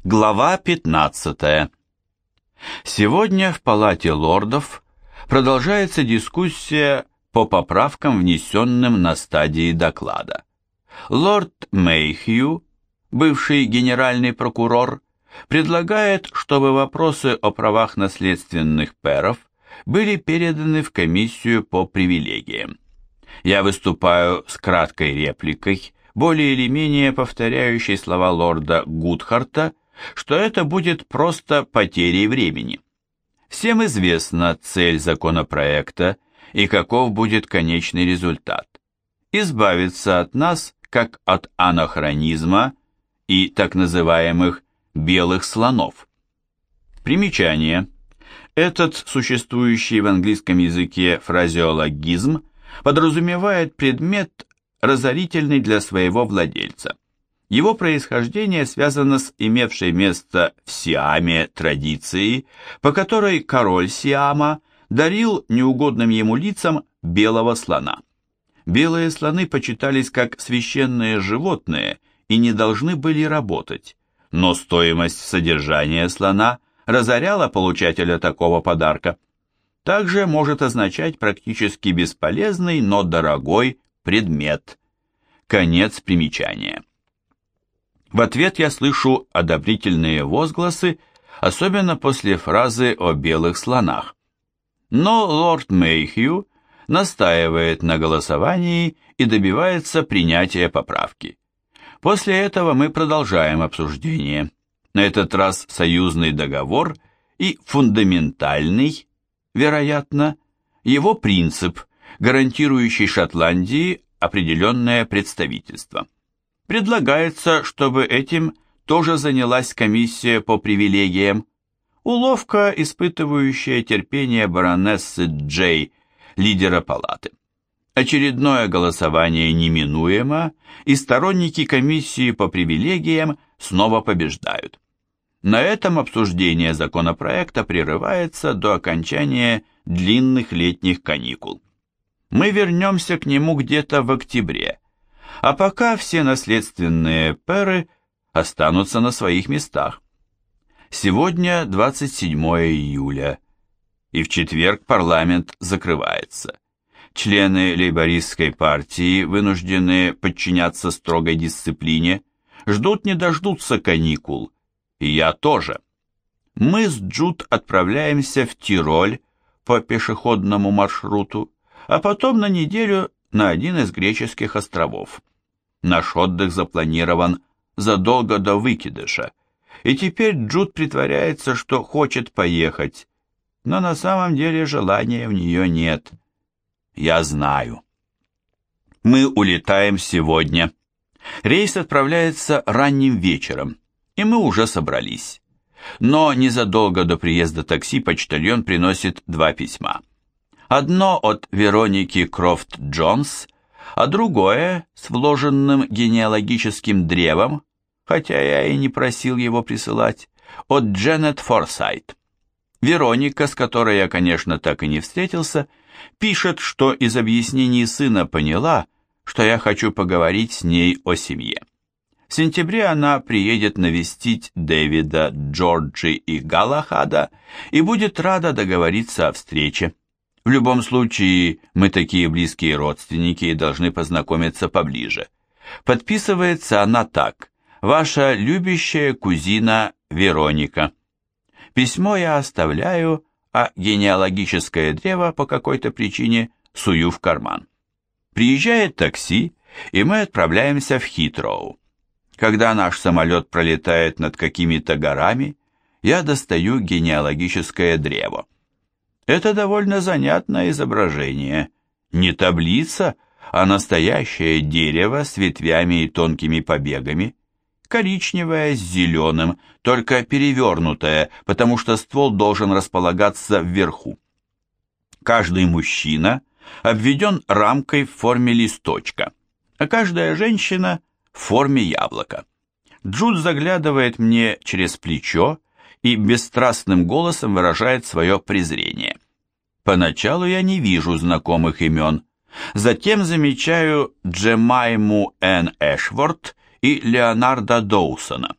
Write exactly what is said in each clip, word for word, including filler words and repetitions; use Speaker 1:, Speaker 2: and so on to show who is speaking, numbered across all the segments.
Speaker 1: Глава пятнадцатая. Сегодня в Палате лордов продолжается дискуссия по поправкам, внесенным на стадии доклада. Лорд Мэйхью, бывший генеральный прокурор, предлагает, чтобы вопросы о правах наследственных пэров были переданы в комиссию по привилегиям. Я выступаю с краткой репликой, более или менее повторяющей слова лорда Гудхарта, что это будет просто потерей времени. Всем известна цель законопроекта и каков будет конечный результат. Избавиться от нас, как от анахронизма и так называемых белых слонов. Примечание. Этот существующий в английском языке фразеологизм подразумевает предмет, разорительный для своего владельца. Его происхождение связано с имевшей место в Сиаме традицией, по которой король Сиама дарил неугодным ему лицам белого слона. Белые слоны почитались как священные животные и не должны были работать, но стоимость содержания слона разоряла получателя такого подарка. Также может означать практически бесполезный, но дорогой предмет. Конец примечания. В ответ я слышу одобрительные возгласы, особенно после фразы о белых слонах. Но лорд Мэйхью настаивает на голосовании и добивается принятия поправки. После этого мы продолжаем обсуждение. На этот раз союзный договор и фундаментальный, вероятно, его принцип, гарантирующий Шотландии определенное представительство. Предлагается, чтобы этим тоже занялась комиссия по привилегиям. Уловка, испытывающая терпение баронессы Джей, лидера палаты. Очередное голосование неминуемо, и сторонники комиссии по привилегиям снова побеждают. На этом обсуждение законопроекта прерывается до окончания длинных летних каникул. Мы вернемся к нему где-то в октябре, а пока все наследственные пэры останутся на своих местах. Сегодня двадцать седьмое июля, и в четверг парламент закрывается. Члены лейбористской партии, вынужденные подчиняться строгой дисциплине, ждут не дождутся каникул, и я тоже. Мы с Джуд отправляемся в Тироль по пешеходному маршруту, а потом на неделю на один из греческих островов. Наш отдых запланирован задолго до выкидыша, и теперь Джуд притворяется, что хочет поехать, но на самом деле желания у нее нет. Я знаю. Мы улетаем сегодня. Рейс отправляется ранним вечером, и мы уже собрались. Но незадолго до приезда такси почтальон приносит два письма. Одно от Вероники Крофт Джонс, а другое с вложенным генеалогическим древом, хотя я и не просил его присылать, от Дженнет Форсайт. Вероника, с которой я, конечно, так и не встретился, пишет, что из объяснений сына поняла, что я хочу поговорить с ней о семье. В сентябре она приедет навестить Дэвида, Джорджи и Галахада и будет рада договориться о встрече. В любом случае, мы такие близкие родственники и должны познакомиться поближе. Подписывается она так: «Ваша любящая кузина Вероника». Письмо я оставляю, а генеалогическое древо по какой-то причине сую в карман. Приезжает такси, и мы отправляемся в Хитроу. Когда наш самолет пролетает над какими-то горами, я достаю генеалогическое древо. Это довольно занятное изображение. Не таблица, а настоящее дерево с ветвями и тонкими побегами. Коричневое с зеленым, только перевернутое, потому что ствол должен располагаться вверху. Каждый мужчина обведен рамкой в форме листочка, а каждая женщина в форме яблока. Джуд заглядывает мне через плечо и бесстрастным голосом выражает свое презрение. Поначалу я не вижу знакомых имен, затем замечаю Джемайму Н. Эшворт и Леонарда Доусона.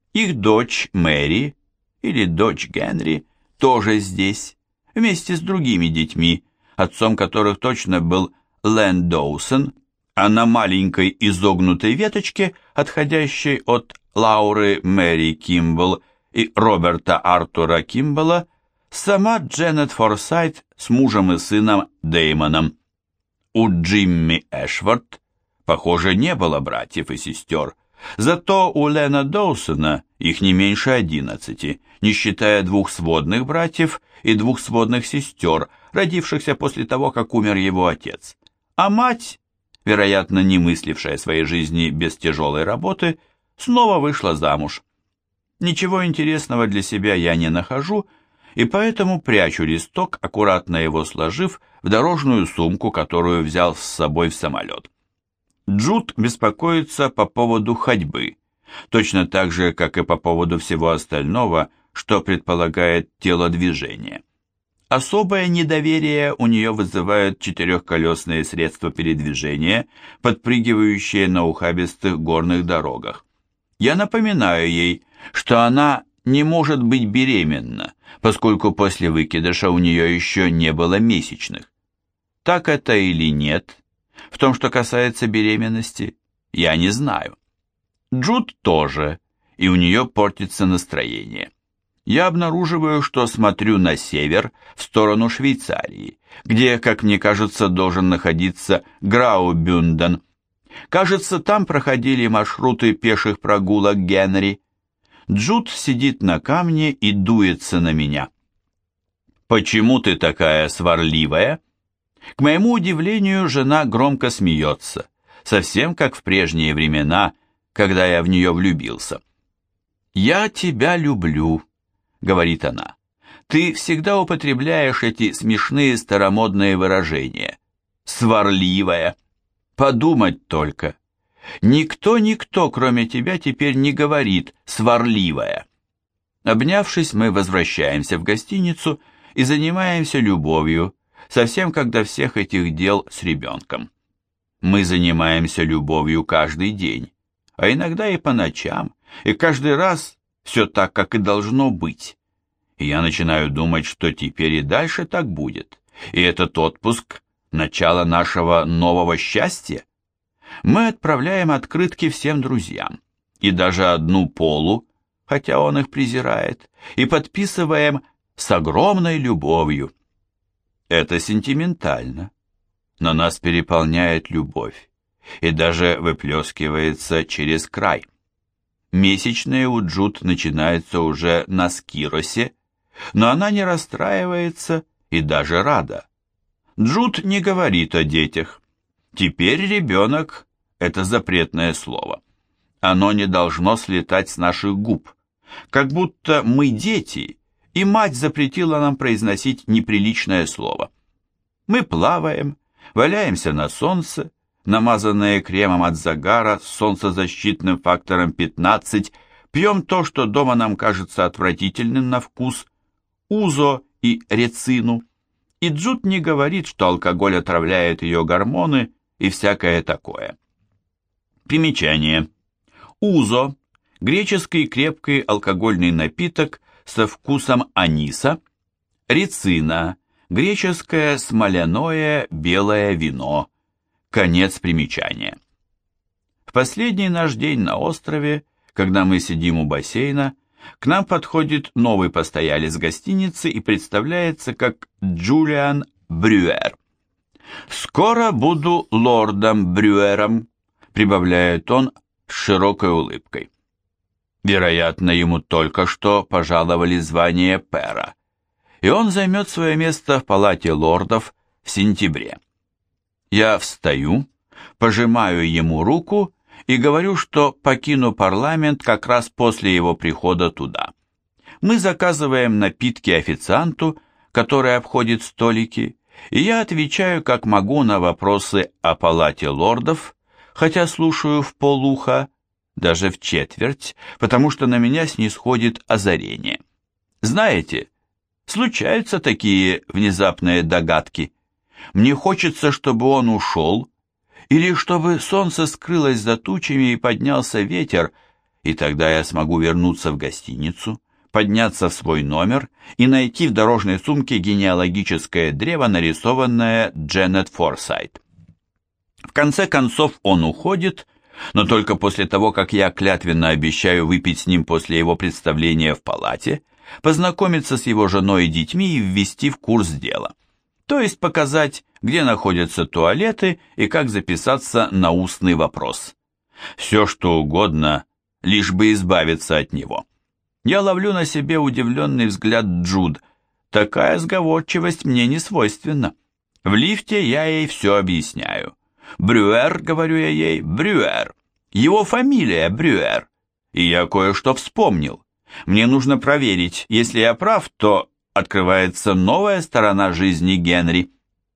Speaker 1: Их дочь Мэри, или дочь Генри, тоже здесь, вместе с другими детьми, отцом которых точно был Лэн Доусон, а на маленькой изогнутой веточке, отходящей от Лауры Мэри Кимбл и Роберта Артура Кимбла, сама Дженнет Форсайт с мужем и сыном Дэймоном. У Джимми Эшворт, похоже, не было братьев и сестер, зато у Лена Доусона их не меньше одиннадцати, не считая двух сводных братьев и двух сводных сестер, родившихся после того, как умер его отец. А мать, вероятно, не мыслившая своей жизни без тяжелой работы, снова вышла замуж. Ничего интересного для себя я не нахожу, и поэтому прячу листок, аккуратно его сложив в дорожную сумку, которую взял с собой в самолет. Джуд беспокоится по поводу ходьбы, точно так же, как и по поводу всего остального, что предполагает телодвижение. Особое недоверие у нее вызывают четырехколесные средства передвижения, подпрыгивающие на ухабистых горных дорогах. Я напоминаю ей, что она не может быть беременна, поскольку после выкидыша у нее еще не было месячных. Так это или нет, в том, что касается беременности, я не знаю. Джуд тоже, и у нее портится настроение. Я обнаруживаю, что смотрю на север, в сторону Швейцарии, где, как мне кажется, должен находиться Граубюнден. Кажется, там проходили маршруты пеших прогулок Генри. Джуд сидит на камне и дуется на меня. «Почему ты такая сварливая?» К моему удивлению, жена громко смеется, совсем как в прежние времена, когда я в нее влюбился. «Я тебя люблю», — говорит она. «Ты всегда употребляешь эти смешные старомодные выражения. Сварливая. Подумать только. Никто-никто, кроме тебя, теперь не говорит «сварливая». Обнявшись, мы возвращаемся в гостиницу и занимаемся любовью, совсем как до всех этих дел с ребенком. Мы занимаемся любовью каждый день, а иногда и по ночам, и каждый раз все так, как и должно быть. И я начинаю думать, что теперь и дальше так будет, и этот отпуск – начало нашего нового счастья. Мы отправляем открытки всем друзьям, и даже одну Полу, хотя он их презирает, и подписываем «с огромной любовью». Это сентиментально, но нас переполняет любовь, и даже выплескивается через край. Месячные у Джуд начинаются уже на Скиросе, но она не расстраивается и даже рада. Джуд не говорит о детях. Теперь ребенок – это запретное слово. Оно не должно слетать с наших губ, как будто мы дети, и мать запретила нам произносить неприличное слово. Мы плаваем, валяемся на солнце, намазанные кремом от загара с солнцезащитным фактором пятнадцать, пьем то, что дома нам кажется отвратительным на вкус, узо и рецину, и Джуд не говорит, что алкоголь отравляет ее гормоны и всякое такое. Примечание. Узо – греческий крепкий алкогольный напиток со вкусом аниса, рецина – греческое смоляное белое вино. Конец примечания. В последний наш день на острове, когда мы сидим у бассейна, к нам подходит новый постоялец гостиницы и представляется как Джулиан Брюер. «Скоро буду лордом Брюером», — прибавляет он с широкой улыбкой. Вероятно, ему только что пожаловали звание пэра, и он займет свое место в палате лордов в сентябре. Я встаю, пожимаю ему руку и говорю, что покину парламент как раз после его прихода туда. Мы заказываем напитки официанту, который обходит столики, и я отвечаю как могу на вопросы о палате лордов, хотя слушаю вполуха, даже в четверть, потому что на меня снисходит озарение. Знаете, случаются такие внезапные догадки. Мне хочется, чтобы он ушел, или чтобы солнце скрылось за тучами и поднялся ветер, и тогда я смогу вернуться в гостиницу, подняться в свой номер и найти в дорожной сумке генеалогическое древо, нарисованное Дженнет Форсайт. В конце концов он уходит, но только после того, как я клятвенно обещаю выпить с ним после его представления в палате, познакомиться с его женой и детьми и ввести в курс дела. То есть показать, где находятся туалеты и как записаться на устный вопрос. Все что угодно, лишь бы избавиться от него. Я ловлю на себе удивленный взгляд Джуд. Такая сговорчивость мне не свойственна. В лифте я ей все объясняю. «Брюер», — говорю я ей, — «Брюер». Его фамилия Брюер. И я кое-что вспомнил. Мне нужно проверить, если я прав, то открывается новая сторона жизни Генри.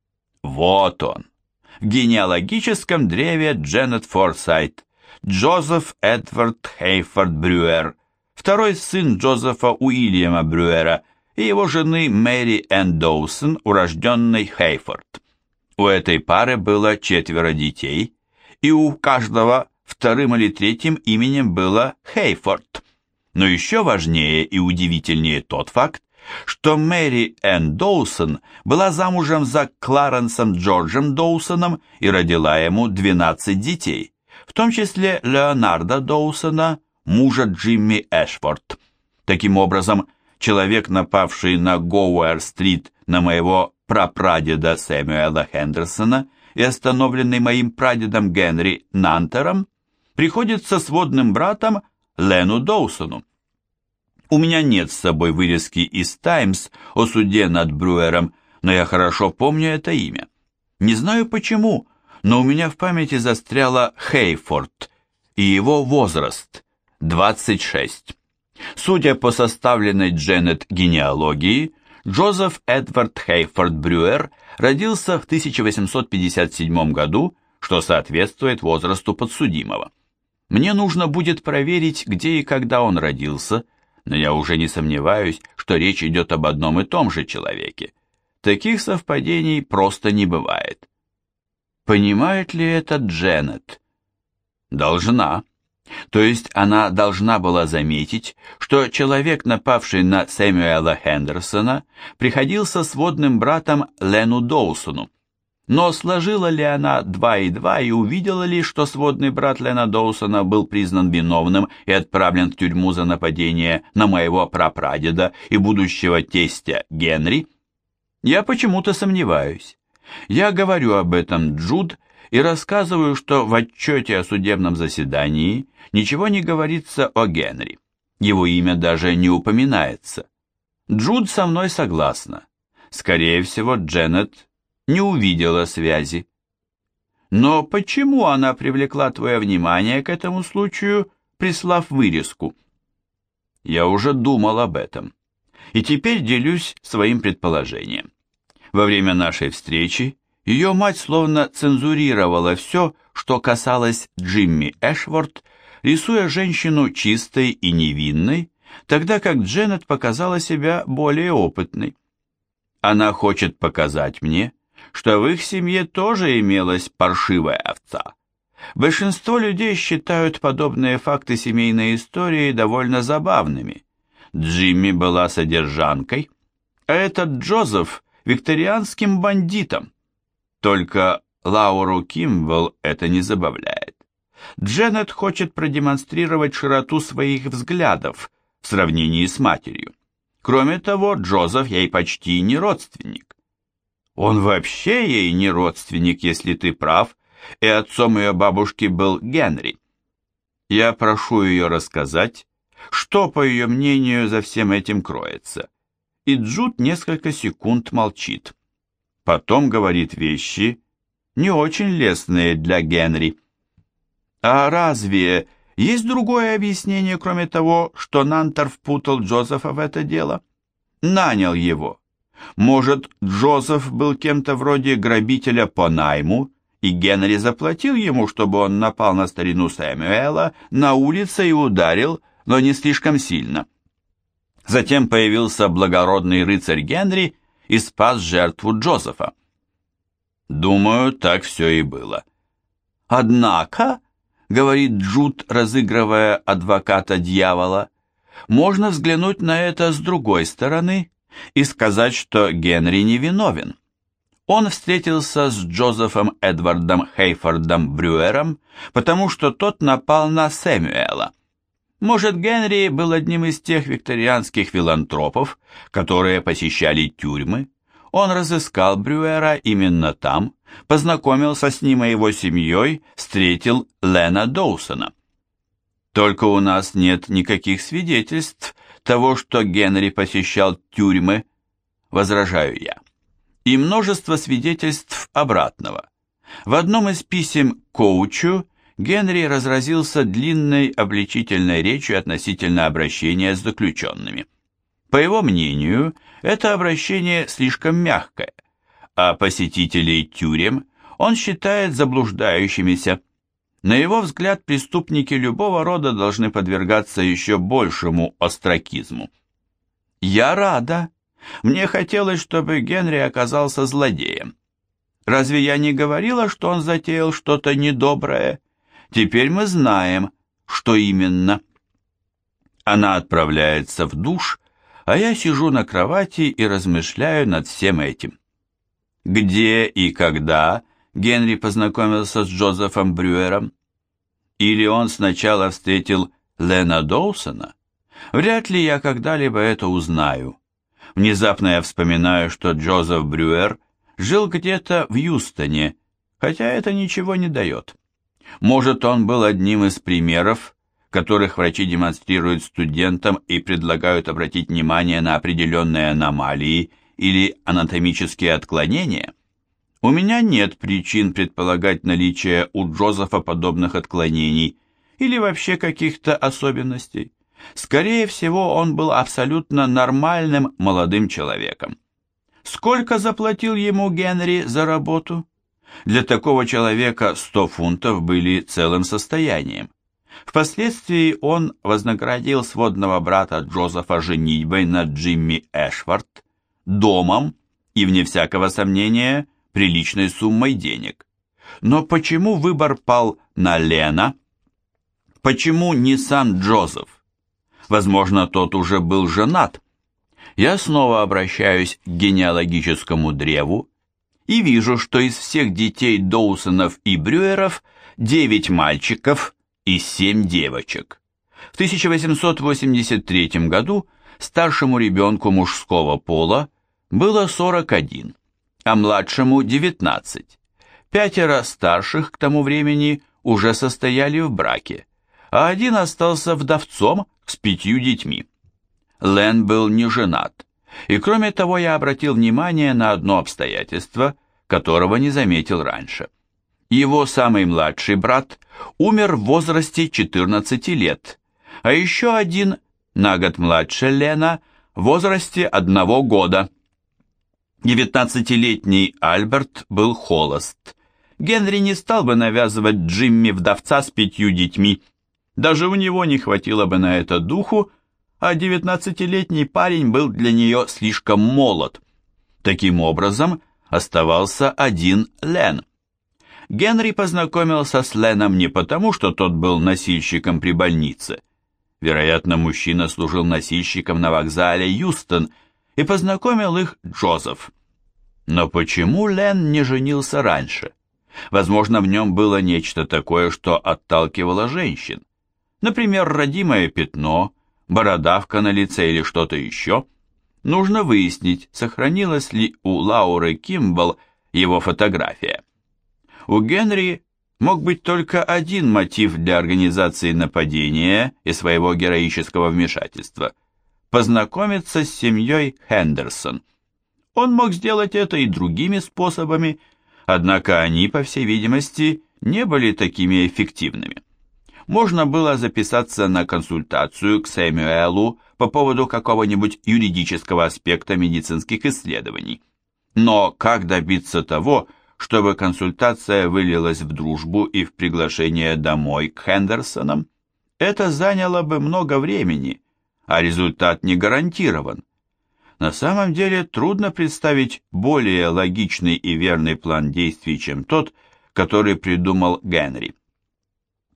Speaker 1: Вот он. В генеалогическом древе Дженнет Форсайт. Джозеф Эдвард Хейфорд Брюер, второй сын Джозефа Уильяма Брюера и его жены Мэри Энн Доусон, урожденной Хейфорд. У этой пары было четверо детей, и у каждого вторым или третьим именем было Хейфорд. Но еще важнее и удивительнее тот факт, что Мэри Энн Доусон была замужем за Кларенсом Джорджем Доусоном и родила ему двенадцать детей, в том числе Леонарда Доусона, мужа Джимми Эшфорд. Таким образом, человек, напавший на Гоуэр-стрит на моего прапрадеда Сэмюэла Хендерсона и остановленный моим прадедом Генри Нантером, приходится сводным братом Лену Доусону. У меня нет с собой вырезки из «Таймс» о суде над Брюером, но я хорошо помню это имя. Не знаю почему, но у меня в памяти застряло Хейфорд и его возраст – двадцать шесть. Судя по составленной Дженнет генеалогии, Джозеф Эдвард Хейфорд Брюер родился в тысяча восемьсот пятьдесят седьмом году, что соответствует возрасту подсудимого. Мне нужно будет проверить, где и когда он родился, но я уже не сомневаюсь, что речь идет об одном и том же человеке. Таких совпадений просто не бывает. Понимает ли это Дженнет? Должна. То есть она должна была заметить, что человек, напавший на Сэмюэла Хендерсона, приходился сводным братом Лену Доусону. Но сложила ли она два и два и увидела ли, что сводный брат Лена Доусона был признан виновным и отправлен в тюрьму за нападение на моего прапрадеда и будущего тестя Генри? Я почему-то сомневаюсь. Я говорю об этом Джуд и рассказываю, что в отчете о судебном заседании ничего не говорится о Генри. Его имя даже не упоминается. Джуд со мной согласна. Скорее всего, Дженнет не увидела связи. Но почему она привлекла твое внимание к этому случаю, прислав вырезку? Я уже думал об этом. И теперь делюсь своим предположением. Во время нашей встречи ее мать словно цензурировала все, что касалось Джимми Эшфорд, рисуя женщину чистой и невинной, тогда как Дженнет показала себя более опытной. Она хочет показать мне, что в их семье тоже имелась паршивая овца. Большинство людей считают подобные факты семейной истории довольно забавными. Джимми была содержанкой, а этот Джозеф – викторианским бандитом. Только Лауру Кимбл это не забавляет. Дженнет хочет продемонстрировать широту своих взглядов в сравнении с матерью. Кроме того, Джозеф ей почти не родственник. Он вообще ей не родственник, если ты прав, и отцом ее бабушки был Генри. Я прошу ее рассказать, что, по ее мнению, за всем этим кроется. И Джуд несколько секунд молчит. Потом говорит вещи, не очень лестные для Генри. А разве есть другое объяснение, кроме того, что Нантер впутал Джозефа в это дело? Нанял его. Может, Джозеф был кем-то вроде грабителя по найму, и Генри заплатил ему, чтобы он напал на старину Сэмюэла на улице и ударил, но не слишком сильно. Затем появился благородный рыцарь Генри и спас жертву Джозефа. Думаю, так все и было. Однако, говорит Джуд, разыгрывая адвоката дьявола, можно взглянуть на это с другой стороны и сказать, что Генри невиновен. Он встретился с Джозефом Эдвардом Хейфордом Брюером, потому что тот напал на Сэмюэла. Может, Генри был одним из тех викторианских филантропов, которые посещали тюрьмы. Он разыскал Брюера именно там, познакомился с ним и его семьей, встретил Лена Доусона. Только у нас нет никаких свидетельств того, что Генри посещал тюрьмы, возражаю я. И множество свидетельств обратного. В одном из писем коучу Генри разразился длинной обличительной речью относительно обращения с заключенными. По его мнению, это обращение слишком мягкое, а посетителей тюрем он считает заблуждающимися. На его взгляд, преступники любого рода должны подвергаться еще большему остракизму. «Я рада. Мне хотелось, чтобы Генри оказался злодеем. Разве я не говорила, что он затеял что-то недоброе? Теперь мы знаем, что именно». Она отправляется в душ, а я сижу на кровати и размышляю над всем этим. Где и когда Генри познакомился с Джозефом Брюером? Или он сначала встретил Лена Доусона? Вряд ли я когда-либо это узнаю. Внезапно я вспоминаю, что Джозеф Брюер жил где-то в Юстоне, хотя это ничего не дает. Может, он был одним из примеров, которых врачи демонстрируют студентам и предлагают обратить внимание на определенные аномалии или анатомические отклонения? У меня нет причин предполагать наличие у Джозефа подобных отклонений или вообще каких-то особенностей. Скорее всего, он был абсолютно нормальным молодым человеком. Сколько заплатил ему Генри за работу? Для такого человека сто фунтов были целым состоянием. Впоследствии он вознаградил сводного брата Джозефа женитьбой на Джимми Эшвард, домом и, вне всякого сомнения, приличной суммой денег. Но почему выбор пал на Лена? Почему не сам Джозеф? Возможно, тот уже был женат. Я снова обращаюсь к генеалогическому древу и вижу, что из всех детей Доусонов и Брюеров девять мальчиков и семь девочек. В тысяча восемьсот восемьдесят третьем году старшему ребенку мужского пола было сорок один, а младшему девятнадцать. Пятеро старших к тому времени уже состояли в браке, а один остался вдовцом с пятью детьми. Лен был не женат, и кроме того я обратил внимание на одно обстоятельство, которого не заметил раньше. Его самый младший брат умер в возрасте четырнадцати лет, а еще один, на год младше Лена, в возрасте одного года. девятнадцатилетний Альберт был холост. Генри не стал бы навязывать Джимми вдовца с пятью детьми. Даже у него не хватило бы на это духу, а девятнадцатилетний парень был для нее слишком молод. Таким образом, оставался один Лен. Генри познакомился с Леном не потому, что тот был носильщиком при больнице. Вероятно, мужчина служил носильщиком на вокзале Юстон, и познакомил их Джозеф. Но почему Лен не женился раньше? Возможно, в нем было нечто такое, что отталкивало женщин. Например, родимое пятно, бородавка на лице или что-то еще. Нужно выяснить, сохранилась ли у Лауры Кимбл его фотография. У Генри мог быть только один мотив для организации нападения и своего героического вмешательства – познакомиться с семьей Хендерсон. Он мог сделать это и другими способами, однако они, по всей видимости, не были такими эффективными. Можно было записаться на консультацию к Сэмюэлу по поводу какого-нибудь юридического аспекта медицинских исследований. Но как добиться того, чтобы консультация вылилась в дружбу и в приглашение домой к Хендерсонам? Это заняло бы много времени, а результат не гарантирован. На самом деле трудно представить более логичный и верный план действий, чем тот, который придумал Генри.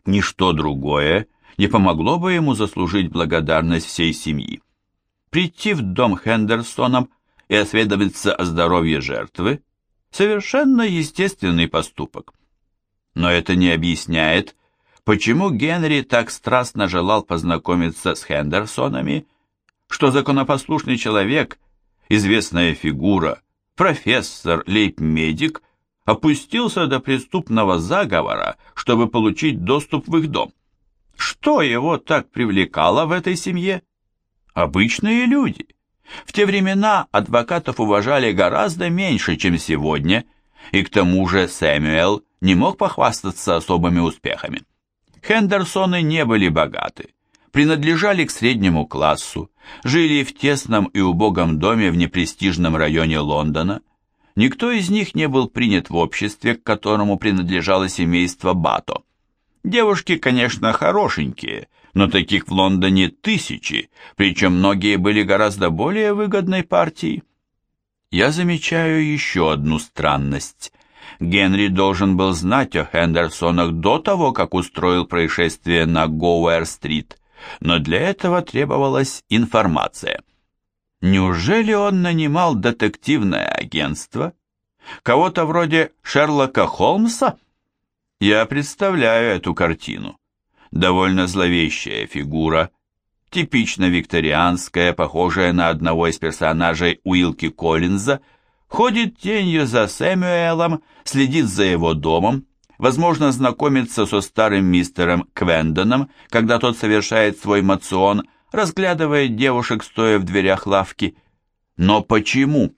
Speaker 1: Ничто другое не помогло бы ему заслужить благодарность всей семьи. Прийти в дом Хендерсонов и осведомиться о здоровье жертвы – совершенно естественный поступок. Но это не объясняет, почему Генри так страстно желал познакомиться с Хендерсонами, что законопослушный человек, известная фигура, профессор, лейб-медик, опустился до преступного заговора, чтобы получить доступ в их дом. Что его так привлекало в этой семье? Обычные люди. В те времена адвокатов уважали гораздо меньше, чем сегодня, и к тому же Сэмюэл не мог похвастаться особыми успехами. Хендерсоны не были богаты, принадлежали к среднему классу, жили в тесном и убогом доме в непрестижном районе Лондона. Никто из них не был принят в обществе, к которому принадлежало семейство Бато. Девушки, конечно, хорошенькие, но таких в Лондоне тысячи, причем многие были гораздо более выгодной партией. Я замечаю еще одну странность. Генри должен был знать о Хендерсонах до того, как устроил происшествие на Гоуэр-стрит, но для этого требовалась информация. Неужели он нанимал детективное агентство? Кого-то вроде Шерлока Холмса? Я представляю эту картину. Довольно зловещая фигура, типично викторианская, похожая на одного из персонажей Уилки Коллинза, ходит тенью за Сэмюэлом, следит за его домом, возможно, знакомится со старым мистером Квендоном, когда тот совершает свой моцион, разглядывает девушек, стоя в дверях лавки. Но почему?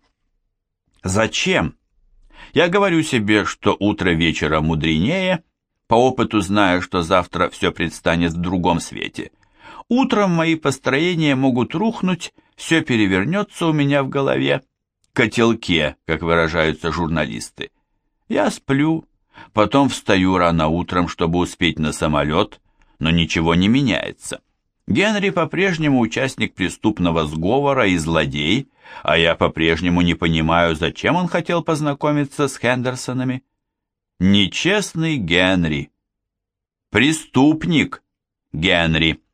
Speaker 1: Зачем? Я говорю себе, что утро вечера мудренее, по опыту знаю, что завтра все предстанет в другом свете. Утром мои построения могут рухнуть, все перевернется у меня в голове, котелке, как выражаются журналисты. Я сплю, потом встаю рано утром, чтобы успеть на самолет, но ничего не меняется. Генри по-прежнему участник преступного сговора и злодей, а я по-прежнему не понимаю, зачем он хотел познакомиться с Хендерсонами. Нечестный Генри. Преступник Генри.